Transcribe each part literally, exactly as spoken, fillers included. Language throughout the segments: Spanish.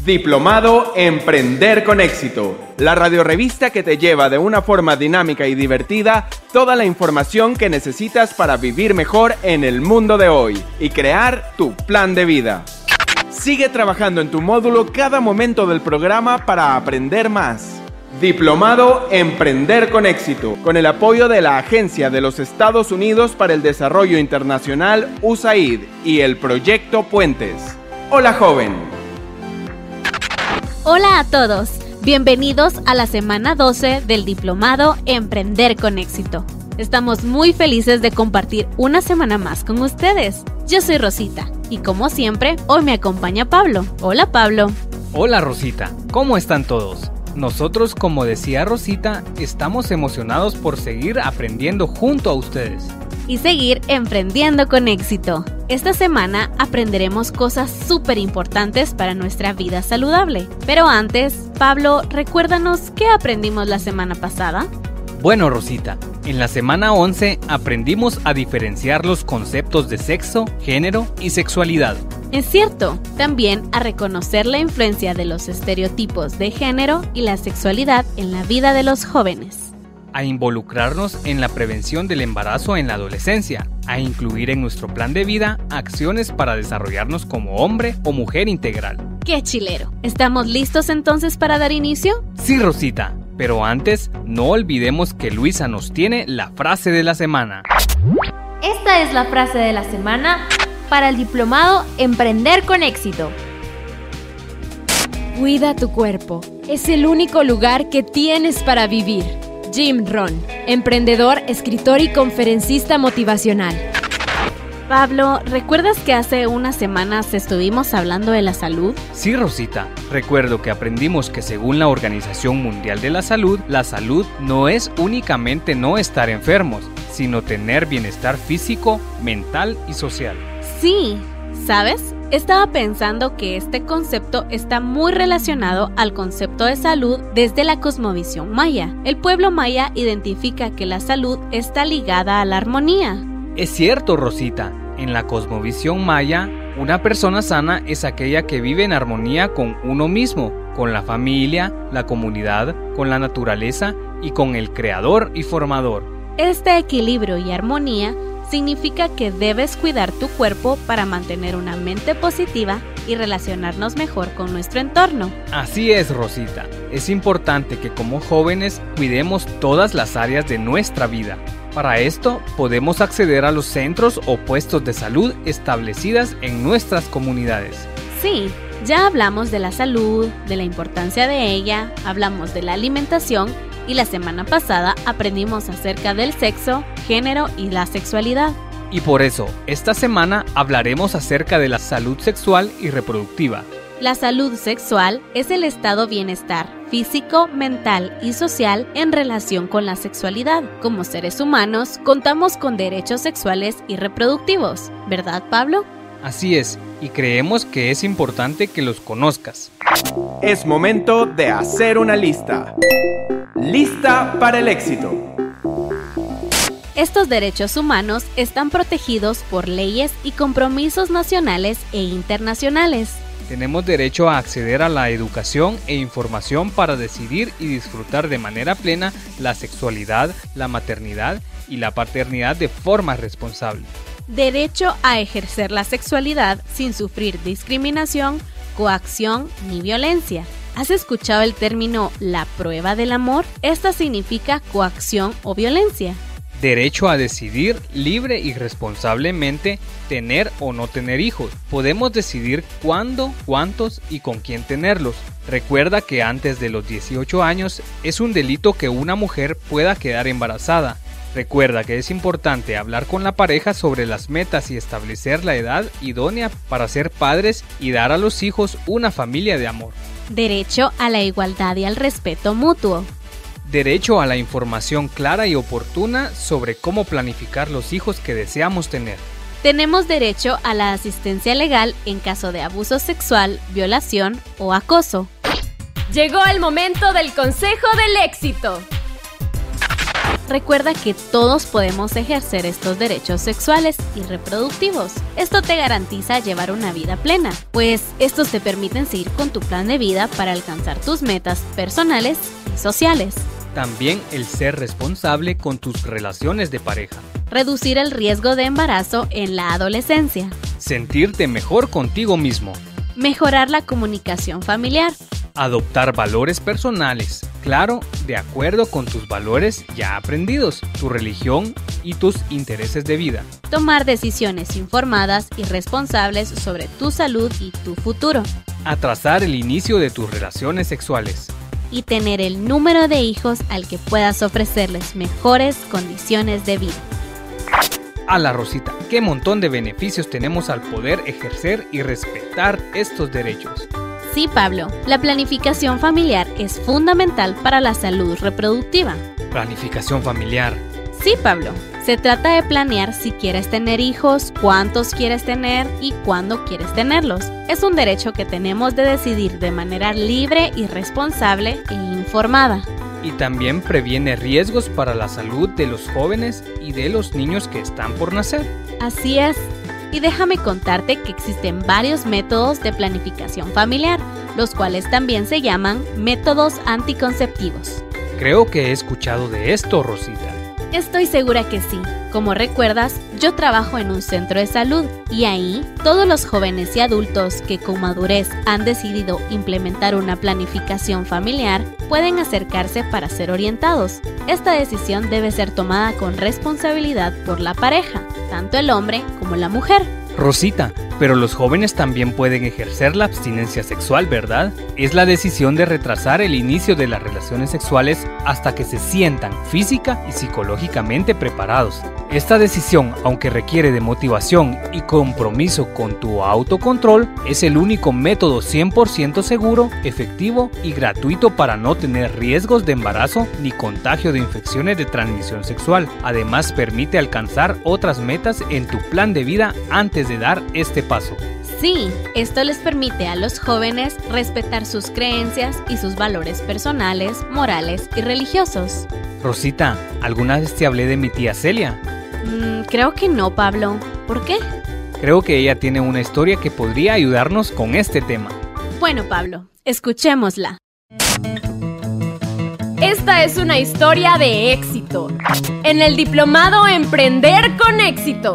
Diplomado Emprender con Éxito, la radiorrevista que te lleva de una forma dinámica y divertida toda la información que necesitas para vivir mejor en el mundo de hoy y crear tu plan de vida. Sigue trabajando en tu módulo cada momento del programa para aprender más. Diplomado Emprender con Éxito, con el apoyo de la Agencia de los Estados Unidos para el Desarrollo Internacional U S A I D y el Proyecto Puentes. Hola, joven. Hola a todos, bienvenidos a la semana doce del Diplomado Emprender con Éxito. Estamos muy felices de compartir una semana más con ustedes. Yo soy Rosita y como siempre, hoy me acompaña Pablo. Hola, Pablo. Hola, Rosita, ¿cómo están todos? Nosotros, como decía Rosita, estamos emocionados por seguir aprendiendo junto a ustedes. Y seguir emprendiendo con éxito. Esta semana aprenderemos cosas súper importantes para nuestra vida saludable. Pero antes, Pablo, recuérdanos qué aprendimos la semana pasada. Bueno, Rosita, en la semana once aprendimos a diferenciar los conceptos de sexo, género y sexualidad. Es cierto, también a reconocer la influencia de los estereotipos de género y la sexualidad en la vida de los jóvenes. A involucrarnos en la prevención del embarazo en la adolescencia, a incluir en nuestro plan de vida acciones para desarrollarnos como hombre o mujer integral. ¡Qué chilero! ¿Estamos listos entonces para dar inicio? Sí, Rosita, pero antes no olvidemos que Luisa nos tiene la frase de la semana. Esta es la frase de la semana para el Diplomado Emprender con Éxito. Cuida tu cuerpo. Es el único lugar que tienes para vivir. Jim Rohn, emprendedor, escritor y conferencista motivacional. Pablo, ¿recuerdas que hace unas semanas estuvimos hablando de la salud? Sí, Rosita. Recuerdo que aprendimos que según la Organización Mundial de la Salud, la salud no es únicamente no estar enfermos, sino tener bienestar físico, mental y social. Sí, ¿sabes? Estaba pensando que este concepto está muy relacionado al concepto de salud desde la cosmovisión maya. El pueblo maya identifica que la salud está ligada a la armonía. Es cierto, Rosita. En la cosmovisión maya, una persona sana es aquella que vive en armonía con uno mismo, con la familia, la comunidad, con la naturaleza y con el creador y formador. Este equilibrio y armonía significa que debes cuidar tu cuerpo para mantener una mente positiva y relacionarnos mejor con nuestro entorno. Así es, Rosita. Es importante que como jóvenes cuidemos todas las áreas de nuestra vida. Para esto, podemos acceder a los centros o puestos de salud establecidas en nuestras comunidades. Sí, ya hablamos de la salud, de la importancia de ella, hablamos de la alimentación y la semana pasada aprendimos acerca del sexo, género y la sexualidad. Y por eso, esta semana hablaremos acerca de la salud sexual y reproductiva. La salud sexual es el estado de bienestar físico, mental y social en relación con la sexualidad. Como seres humanos, contamos con derechos sexuales y reproductivos, ¿verdad, Pablo? Así es, y creemos que es importante que los conozcas. Es momento de hacer una lista. Lista para el éxito. Estos derechos humanos están protegidos por leyes y compromisos nacionales e internacionales. Tenemos derecho a acceder a la educación e información para decidir y disfrutar de manera plena la sexualidad, la maternidad y la paternidad de forma responsable. Derecho a ejercer la sexualidad sin sufrir discriminación, coacción ni violencia. ¿Has escuchado el término la prueba del amor? Esta significa coacción o violencia. Derecho a decidir libre y responsablemente tener o no tener hijos. Podemos decidir cuándo, cuántos y con quién tenerlos. Recuerda que antes de los dieciocho años es un delito que una mujer pueda quedar embarazada. Recuerda que es importante hablar con la pareja sobre las metas y establecer la edad idónea para ser padres y dar a los hijos una familia de amor. Derecho a la igualdad y al respeto mutuo. Derecho a la información clara y oportuna sobre cómo planificar los hijos que deseamos tener. Tenemos derecho a la asistencia legal en caso de abuso sexual, violación o acoso. Llegó el momento del consejo del éxito. Recuerda que todos podemos ejercer estos derechos sexuales y reproductivos. Esto te garantiza llevar una vida plena, pues estos te permiten seguir con tu plan de vida para alcanzar tus metas personales y sociales. También el ser responsable con tus relaciones de pareja. Reducir el riesgo de embarazo en la adolescencia. Sentirte mejor contigo mismo. Mejorar la comunicación familiar. Adoptar valores personales, claro, de acuerdo con tus valores ya aprendidos, tu religión y tus intereses de vida. Tomar decisiones informadas y responsables sobre tu salud y tu futuro. Atrasar el inicio de tus relaciones sexuales. Y tener el número de hijos al que puedas ofrecerles mejores condiciones de vida. A la Rosita, qué montón de beneficios tenemos al poder ejercer y respetar estos derechos. Sí, Pablo, la planificación familiar es fundamental para la salud reproductiva. Planificación familiar. Sí, Pablo, se trata de planear si quieres tener hijos, cuántos quieres tener y cuándo quieres tenerlos. Es un derecho que tenemos de decidir de manera libre y responsable e informada. Y también previene riesgos para la salud de los jóvenes y de los niños que están por nacer. Así es. Y déjame contarte que existen varios métodos de planificación familiar, los cuales también se llaman métodos anticonceptivos. Creo que he escuchado de esto, Rosita. Estoy segura que sí. Como recuerdas, yo trabajo en un centro de salud y ahí todos los jóvenes y adultos que con madurez han decidido implementar una planificación familiar pueden acercarse para ser orientados. Esta decisión debe ser tomada con responsabilidad por la pareja, tanto el hombre como la mujer. Rosita, pero los jóvenes también pueden ejercer la abstinencia sexual, ¿verdad? Es la decisión de retrasar el inicio de las relaciones sexuales hasta que se sientan física y psicológicamente preparados. Esta decisión, aunque requiere de motivación y compromiso con tu autocontrol, es el único método cien por ciento seguro, efectivo y gratuito para no tener riesgos de embarazo ni contagio de infecciones de transmisión sexual. Además, permite alcanzar otras metas en tu plan de vida antes de dar este paso. Sí, esto les permite a los jóvenes respetar sus creencias y sus valores personales, morales y religiosos. Rosita, ¿alguna vez te hablé de mi tía Celia? Mm, creo que no, Pablo. ¿Por qué? Creo que ella tiene una historia que podría ayudarnos con este tema. Bueno, Pablo, escuchémosla. Esta es una historia de éxito. En el diplomado Emprender con Éxito.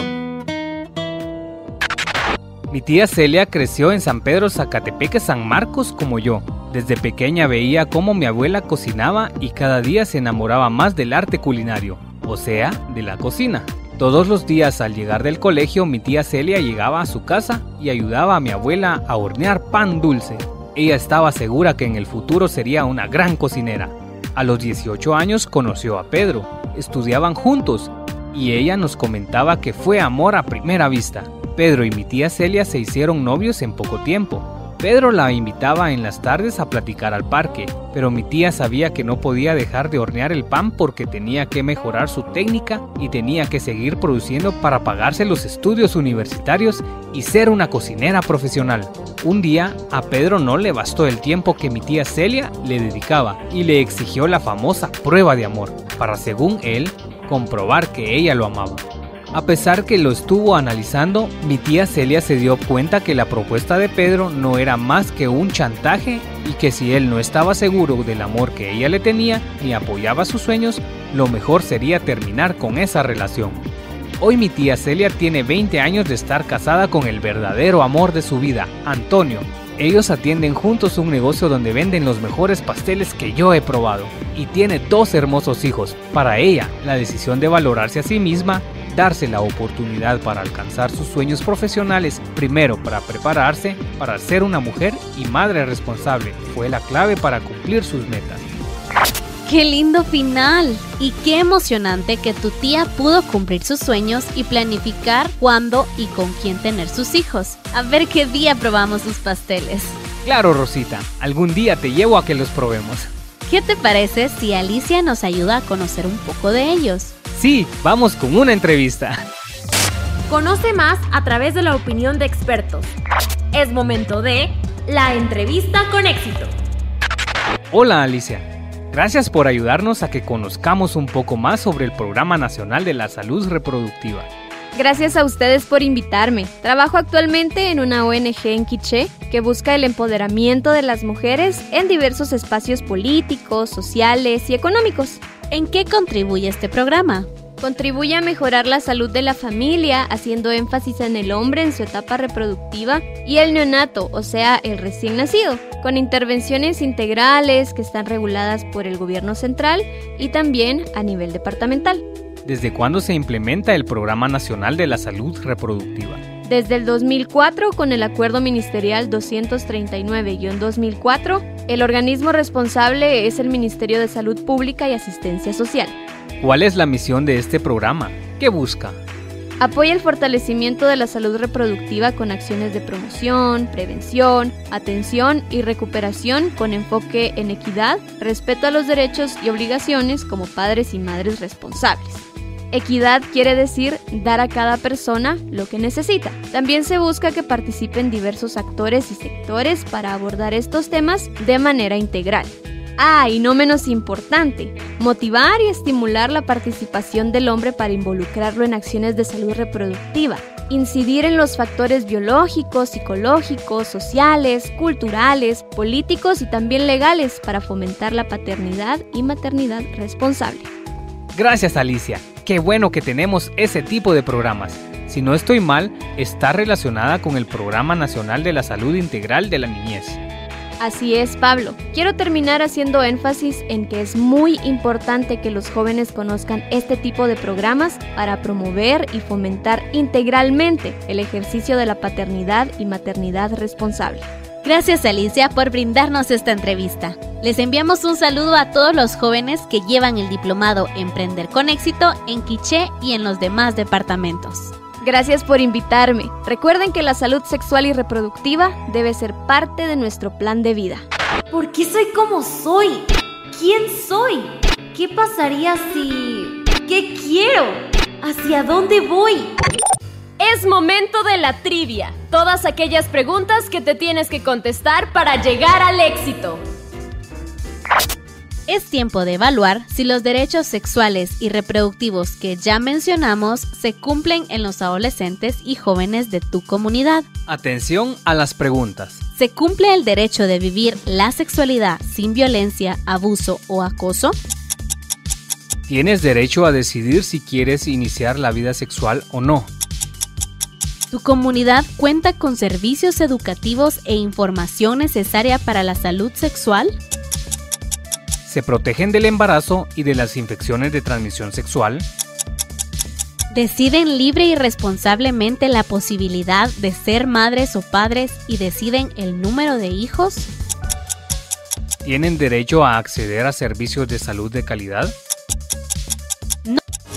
Mi tía Celia creció en San Pedro Zacatepeque, San Marcos, como yo. Desde pequeña veía cómo mi abuela cocinaba y cada día se enamoraba más del arte culinario, o sea, de la cocina. Todos los días al llegar del colegio, mi tía Celia llegaba a su casa y ayudaba a mi abuela a hornear pan dulce. Ella estaba segura que en el futuro sería una gran cocinera. A los dieciocho años conoció a Pedro. Estudiaban juntos y ella nos comentaba que fue amor a primera vista. Pedro y mi tía Celia se hicieron novios en poco tiempo. Pedro la invitaba en las tardes a platicar al parque, pero mi tía sabía que no podía dejar de hornear el pan porque tenía que mejorar su técnica y tenía que seguir produciendo para pagarse los estudios universitarios y ser una cocinera profesional. Un día, a Pedro no le bastó el tiempo que mi tía Celia le dedicaba y le exigió la famosa prueba de amor, para, según él, comprobar que ella lo amaba. A pesar que lo estuvo analizando, mi tía Celia se dio cuenta que la propuesta de Pedro no era más que un chantaje y que si él no estaba seguro del amor que ella le tenía ni apoyaba sus sueños, lo mejor sería terminar con esa relación. Hoy mi tía Celia tiene veinte años de estar casada con el verdadero amor de su vida, Antonio. Ellos atienden juntos un negocio donde venden los mejores pasteles que yo he probado y tiene dos hermosos hijos. Para ella, la decisión de valorarse a sí misma, darse la oportunidad para alcanzar sus sueños profesionales, primero para prepararse para ser una mujer y madre responsable, fue la clave para cumplir sus metas. ¡Qué lindo final! Y qué emocionante que tu tía pudo cumplir sus sueños y planificar cuándo y con quién tener sus hijos. A ver qué día probamos sus pasteles. Claro, Rosita, algún día te llevo a que los probemos. ¿Qué te parece si Alicia nos ayuda a conocer un poco de ellos? Sí, vamos con una entrevista. Conoce más a través de la opinión de expertos. Es momento de la entrevista con éxito. Hola, Alicia. Gracias por ayudarnos a que conozcamos un poco más sobre el Programa Nacional de la Salud Reproductiva. Gracias a ustedes por invitarme. Trabajo actualmente en una O N G en Quiché que busca el empoderamiento de las mujeres en diversos espacios políticos, sociales y económicos. ¿En qué contribuye este programa? Contribuye a mejorar la salud de la familia, haciendo énfasis en el hombre en su etapa reproductiva y el neonato, o sea, el recién nacido, con intervenciones integrales que están reguladas por el gobierno central y también a nivel departamental. ¿Desde cuándo se implementa el Programa Nacional de la Salud Reproductiva? Desde el dos mil cuatro, con el Acuerdo Ministerial doscientos treinta y nueve guión dos mil cuatro, el organismo responsable es el Ministerio de Salud Pública y Asistencia Social. ¿Cuál es la misión de este programa? ¿Qué busca? Apoya el fortalecimiento de la salud reproductiva con acciones de promoción, prevención, atención y recuperación con enfoque en equidad, respeto a los derechos y obligaciones como padres y madres responsables. Equidad quiere decir dar a cada persona lo que necesita. También se busca que participen diversos actores y sectores para abordar estos temas de manera integral. Ah, y no menos importante, motivar y estimular la participación del hombre para involucrarlo en acciones de salud reproductiva, incidir en los factores biológicos, psicológicos, sociales, culturales, políticos y también legales para fomentar la paternidad y maternidad responsable. Gracias, Alicia. Qué bueno que tenemos ese tipo de programas. Si no estoy mal, está relacionada con el Programa Nacional de la Salud Integral de la Niñez. Así es, Pablo. Quiero terminar haciendo énfasis en que es muy importante que los jóvenes conozcan este tipo de programas para promover y fomentar integralmente el ejercicio de la paternidad y maternidad responsable. Gracias, Alicia, por brindarnos esta entrevista. Les enviamos un saludo a todos los jóvenes que llevan el diplomado Emprender con Éxito en Quiché y en los demás departamentos. Gracias por invitarme. Recuerden que la salud sexual y reproductiva debe ser parte de nuestro plan de vida. ¿Por qué soy como soy? ¿Quién soy? ¿Qué pasaría si...? ¿Qué quiero? ¿Hacia dónde voy? Es momento de la trivia. Todas aquellas preguntas que te tienes que contestar para llegar al éxito. Es tiempo de evaluar si los derechos sexuales y reproductivos que ya mencionamos se cumplen en los adolescentes y jóvenes de tu comunidad. Atención a las preguntas. ¿Se cumple el derecho de vivir la sexualidad sin violencia, abuso o acoso? ¿Tienes derecho a decidir si quieres iniciar la vida sexual o no? ¿Tu comunidad cuenta con servicios educativos e información necesaria para la salud sexual? ¿Se protegen del embarazo y de las infecciones de transmisión sexual? ¿Deciden libre y responsablemente la posibilidad de ser madres o padres y deciden el número de hijos? ¿Tienen derecho a acceder a servicios de salud de calidad? No.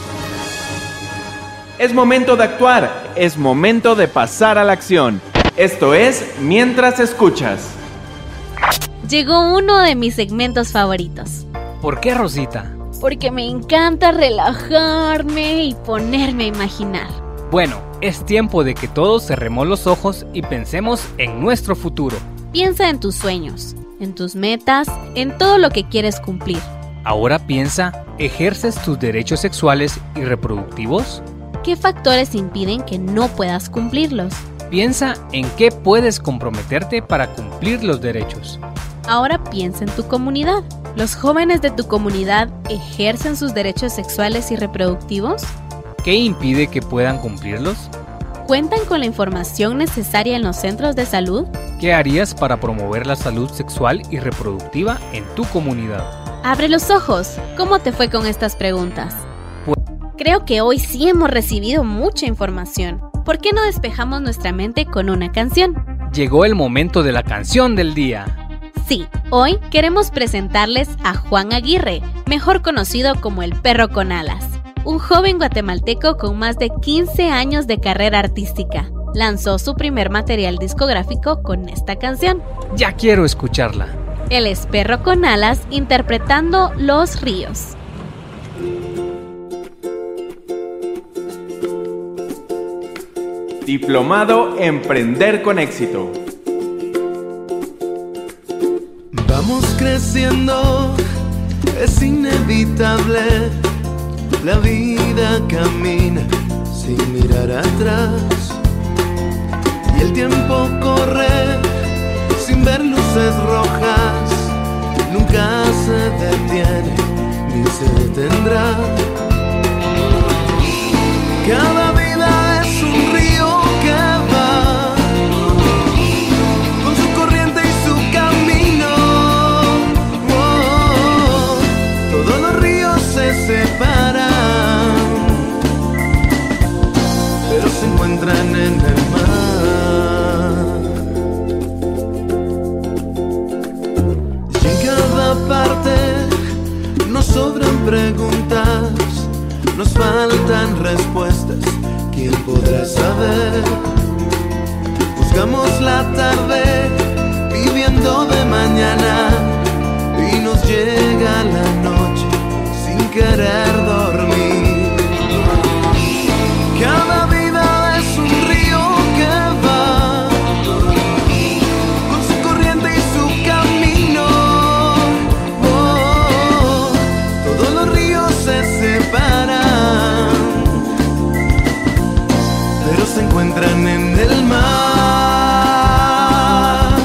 Es momento de actuar, es momento de pasar a la acción. Esto es Mientras Escuchas. Llegó uno de mis segmentos favoritos. ¿Por qué, Rosita? Porque me encanta relajarme y ponerme a imaginar. Bueno, es tiempo de que todos cerremos los ojos y pensemos en nuestro futuro. Piensa en tus sueños, en tus metas, en todo lo que quieres cumplir. Ahora piensa, ¿ejerces tus derechos sexuales y reproductivos? ¿Qué factores impiden que no puedas cumplirlos? Piensa en qué puedes comprometerte para cumplir los derechos. Ahora piensa en tu comunidad. ¿Los jóvenes de tu comunidad ejercen sus derechos sexuales y reproductivos? ¿Qué impide que puedan cumplirlos? ¿Cuentan con la información necesaria en los centros de salud? ¿Qué harías para promover la salud sexual y reproductiva en tu comunidad? Abre los ojos. ¿Cómo te fue con estas preguntas? Pues... Creo que hoy sí hemos recibido mucha información. ¿Por qué no despejamos nuestra mente con una canción? Llegó el momento de la canción del día. Sí, hoy queremos presentarles a Juan Aguirre, mejor conocido como el Perro con Alas, un joven guatemalteco con más de quince años de carrera artística. Lanzó su primer material discográfico con esta canción. Ya quiero escucharla. Él es Perro con Alas interpretando Los Ríos. Diplomado Emprender con Éxito. Vamos creciendo es inevitable. La vida camina sin mirar atrás y el tiempo corre sin ver luces rojas. Nunca se detiene ni se detendrá. Cada vida es un río que va con su corriente y su camino. Oh, todos los ríos se separan, pero se encuentran en el mar. Y en cada parte nos sobran preguntas, nos faltan respuestas, ¿quién podrá saber? Buscamos la tarde viviendo de mañana y nos llega la noche sin querer dormir. Cada vida es un río que va con su corriente y su camino. Oh, todos los ríos se separan, se encuentran en el mar,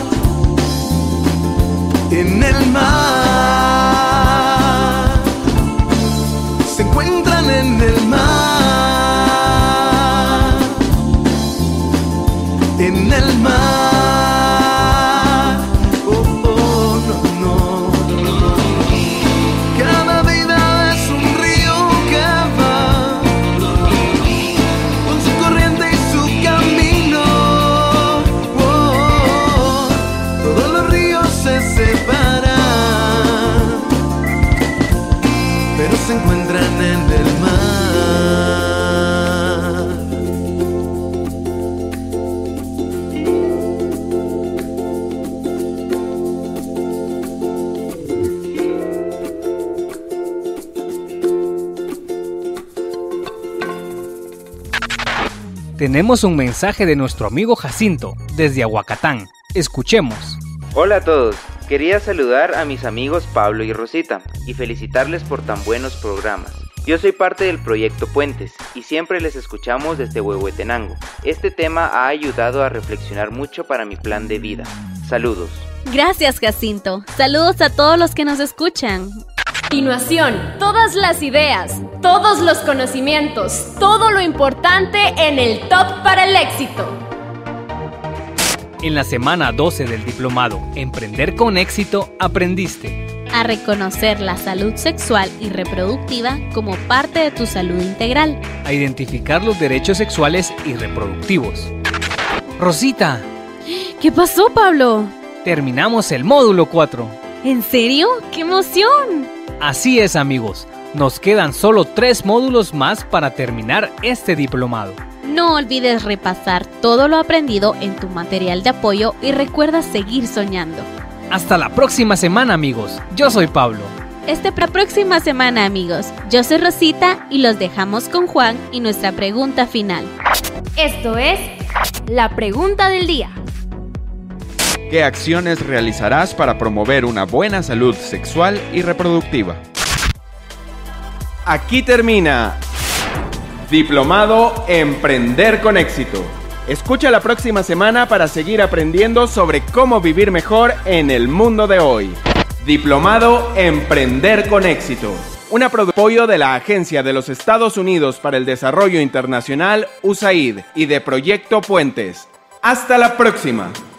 en el mar, se encuentran en el mar, en el mar, oh, oh, no, no, cada vida es un río que va con su corriente y su camino. Oh, todos los ríos se separan, pero se encuentran en el mar. Tenemos un mensaje de nuestro amigo Jacinto, desde Aguacatán. Escuchemos. Hola a todos, quería saludar a mis amigos Pablo y Rosita y felicitarles por tan buenos programas. Yo soy parte del proyecto Puentes y siempre les escuchamos desde Huehuetenango. Este tema ha ayudado a reflexionar mucho para mi plan de vida. Saludos. Gracias, Jacinto. Saludos a todos los que nos escuchan. Continuación, todas las ideas, todos los conocimientos, todo lo importante en el Top para el Éxito. En la semana doce del diplomado Emprender con Éxito aprendiste a reconocer la salud sexual y reproductiva como parte de tu salud integral, a identificar los derechos sexuales y reproductivos. Rosita, ¿qué pasó, Pablo? Terminamos el módulo cuatro. ¿En serio? ¡Qué emoción! Así es, amigos, nos quedan solo tres módulos más para terminar este diplomado. No olvides repasar todo lo aprendido en tu material de apoyo y recuerda seguir soñando. Hasta la próxima semana, amigos. Yo soy Pablo. Hasta la próxima semana, amigos. Yo soy Rosita y los dejamos con Juan y nuestra pregunta final. Esto es la pregunta del día. ¿Qué acciones realizarás para promover una buena salud sexual y reproductiva? Aquí termina Diplomado Emprender con Éxito. Escucha la próxima semana para seguir aprendiendo sobre cómo vivir mejor en el mundo de hoy. Diplomado Emprender con Éxito. Un apoyo de la Agencia de los Estados Unidos para el Desarrollo Internacional, U S A I D, y de Proyecto Puentes. ¡Hasta la próxima!